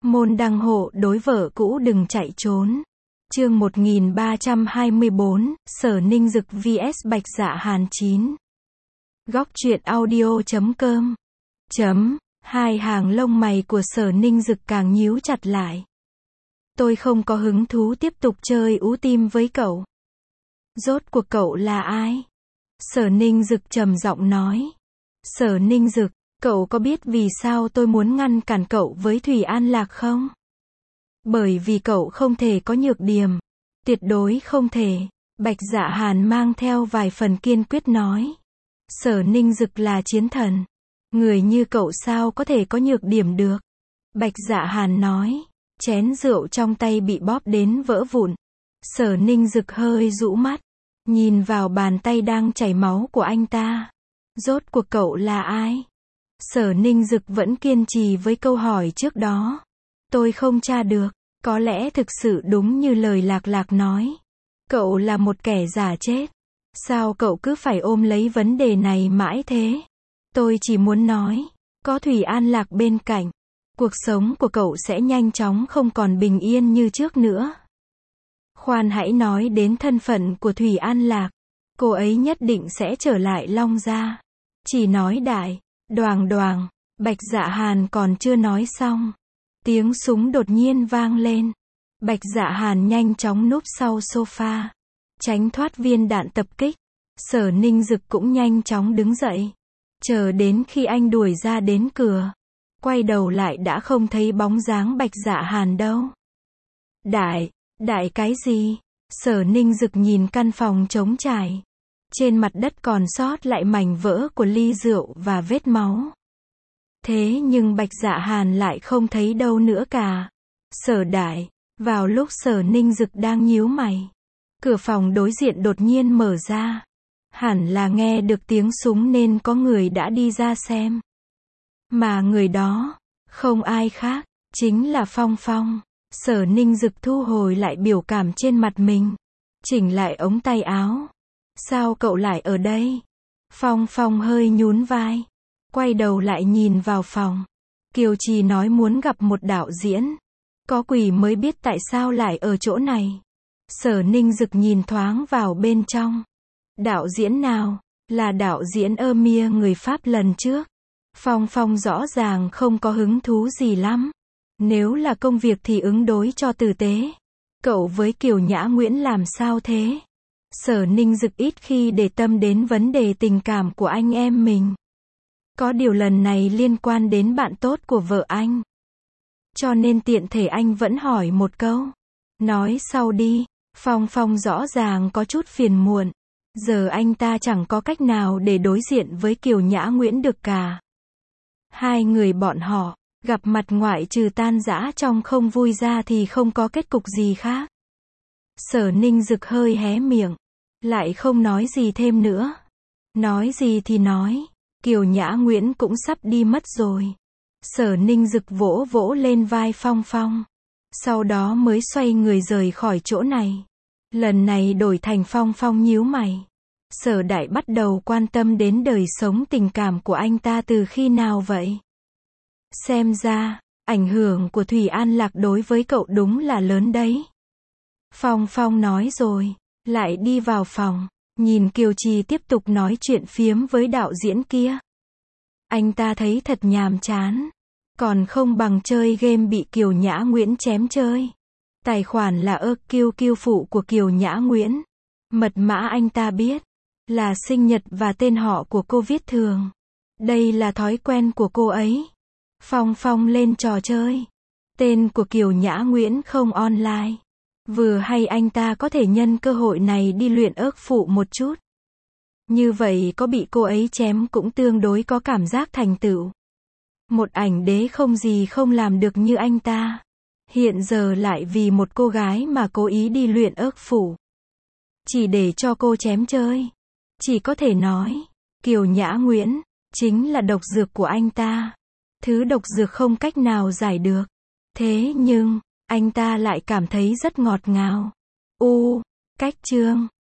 Môn đăng hộ đối vợ cũ đừng chạy trốn. Chương 1324, Sở Ninh Dực vs Bạch Dạ Hàn 9. Góc truyện audio.com. Hai hàng lông mày của Sở Ninh Dực càng nhíu chặt lại. Tôi không có hứng thú tiếp tục chơi ú tim với cậu. Rốt cuộc cậu là ai? Sở Ninh Dực trầm giọng nói. Sở Ninh Dực, cậu có biết vì sao tôi muốn ngăn cản cậu với Thủy An Lạc không? Bởi vì cậu không thể có nhược điểm. Tuyệt đối không thể. Bạch Dạ Hàn mang theo vài phần kiên quyết nói. Sở Ninh Dực là chiến thần. Người như cậu sao có thể có nhược điểm được? Bạch Dạ Hàn nói. Chén rượu trong tay bị bóp đến vỡ vụn. Sở Ninh Dực hơi rũ mắt. Nhìn vào bàn tay đang chảy máu của anh ta. Rốt cuộc cậu là ai? Sở Ninh Dực vẫn kiên trì với câu hỏi trước đó. Tôi không tra được. Có lẽ thực sự đúng như lời Lạc Lạc nói. Cậu là một kẻ giả chết. Sao cậu cứ phải ôm lấy vấn đề này mãi thế? Tôi chỉ muốn nói, có Thủy An Lạc bên cạnh, cuộc sống của cậu sẽ nhanh chóng không còn bình yên như trước nữa. Khoan hãy nói đến thân phận của Thủy An Lạc. Cô ấy nhất định sẽ trở lại Long Gia. Chỉ nói đại, đoàng đoàng, Bạch Dạ Hàn còn chưa nói xong. Tiếng súng đột nhiên vang lên. Bạch Dạ Hàn nhanh chóng núp sau sofa, tránh thoát viên đạn tập kích. Sở Ninh Dực cũng nhanh chóng đứng dậy. Chờ đến khi anh đuổi ra đến cửa, quay đầu lại đã không thấy bóng dáng Bạch Dạ Hàn đâu. Đại cái gì? Sở Ninh Dực nhìn căn phòng trống trải. Trên mặt đất còn sót lại mảnh vỡ của ly rượu và vết máu. Thế nhưng Bạch Dạ Hàn lại không thấy đâu nữa cả. Sở đại, vào lúc Sở Ninh Dực đang nhíu mày, cửa phòng đối diện đột nhiên mở ra. Hẳn là nghe được tiếng súng nên có người đã đi ra xem. Mà người đó, không ai khác, chính là Phong Phong. Sở Ninh Dực thu hồi lại biểu cảm trên mặt mình. Chỉnh lại ống tay áo. Sao cậu lại ở đây? Phong Phong hơi nhún vai. Quay đầu lại nhìn vào phòng. Kiều Trì nói muốn gặp một đạo diễn. Có quỷ mới biết tại sao lại ở chỗ này. Sở Ninh Dực nhìn thoáng vào bên trong. Đạo diễn nào? Là đạo diễn Mia người Pháp lần trước. Phong Phong rõ ràng không có hứng thú gì lắm. Nếu là công việc thì ứng đối cho tử tế. Cậu với Kiều Nhã Nguyễn làm sao thế? Sở Ninh Dực ít khi để tâm đến vấn đề tình cảm của anh em mình. Có điều lần này liên quan đến bạn tốt của vợ anh. Cho nên tiện thể anh vẫn hỏi một câu. Nói sau đi. Phong Phong rõ ràng có chút phiền muộn. Giờ anh ta chẳng có cách nào để đối diện với Kiều Nhã Nguyễn được cả. Hai người bọn họ, gặp mặt ngoại trừ tan rã trong không vui ra thì không có kết cục gì khác. Sở Ninh Dực hơi hé miệng. Lại không nói gì thêm nữa. Nói gì thì nói. Kiều Nhã Nguyễn cũng sắp đi mất rồi. Sở Ninh Dực vỗ vỗ lên vai Phong Phong. Sau đó mới xoay người rời khỏi chỗ này. Lần này đổi thành Phong Phong nhíu mày. Sở đại bắt đầu quan tâm đến đời sống tình cảm của anh ta từ khi nào vậy? Xem ra, ảnh hưởng của Thủy An Lạc đối với cậu đúng là lớn đấy. Phong Phong nói rồi, lại đi vào phòng, nhìn Kiều Trì tiếp tục nói chuyện phiếm với đạo diễn kia. Anh ta thấy thật nhàm chán. Còn không bằng chơi game bị Kiều Nhã Nguyễn chém chơi. Tài khoản là kiêu phụ của Kiều Nhã Nguyễn. Mật mã anh ta biết. Là sinh nhật và tên họ của cô viết thường. Đây là thói quen của cô ấy. Phong Phong lên trò chơi. Tên của Kiều Nhã Nguyễn không online. Vừa hay anh ta có thể nhân cơ hội này đi luyện phụ một chút. Như vậy có bị cô ấy chém cũng tương đối có cảm giác thành tựu. Một ảnh đế không gì không làm được như anh ta. Hiện giờ lại vì một cô gái mà cố ý đi luyện phụ. Chỉ để cho cô chém chơi. Chỉ có thể nói, Kiều Nhã Nguyễn, chính là độc dược của anh ta. Thứ độc dược không cách nào giải được. Thế nhưng, anh ta lại cảm thấy rất ngọt ngào. Cách chương.